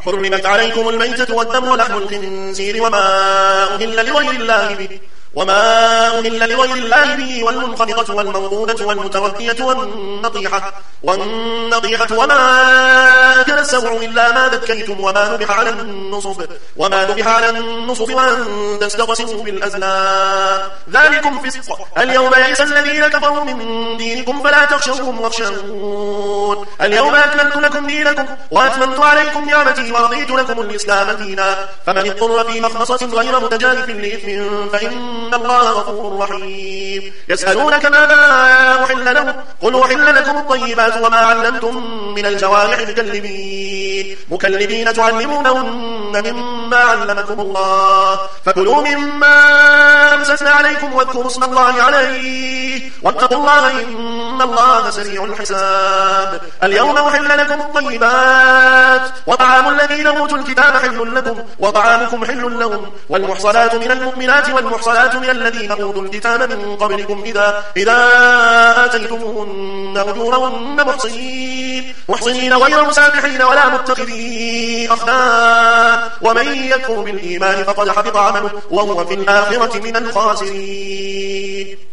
حرمت عليكم الميتة والدم ولحم الخنزير وما أهل لغير الله به والمنخنقة والموقودة والمتردية والنطيحة وما أكل السبع إلا ما ذكيتم وما ذبح على النصب وأن تستقسموا بالأزلام ذلكم فسق. اليوم يئس الذين كفروا من دينكم فلا تخشوهم واخشون. اليوم أكملت لكم دينكم وأتممت عليكم نعمتي ورضيت لكم الإسلام دينا فمن اضطر في مخمصة غير متجانف لإثم فإن الله غفور رحيم. يسألونك ماذا أحل لهم قل أحل لكم الطيبات وما علمتم من الجوارح مكلبين تعلمونهن مما علمكم الله فكلوا مما أمسكنا عليكم واذكروا اسم الله عليه واتقوا الله إن الله سريع الحساب. اليوم أحل لكم الطيبات وطعام الذين أوتوا الكتاب حل لكم وطعامكم حل لهم والمحصنات من المؤمنات والمحصنات من الذين أوتوا الكتاب من قبلكم إذا آتيتموهن أجورهن محصنين غير مسافحين ولا متخذي أخدان ومن يكفر بالإيمان فقد حبط عمله وهو في الآخرة من الخاسرين.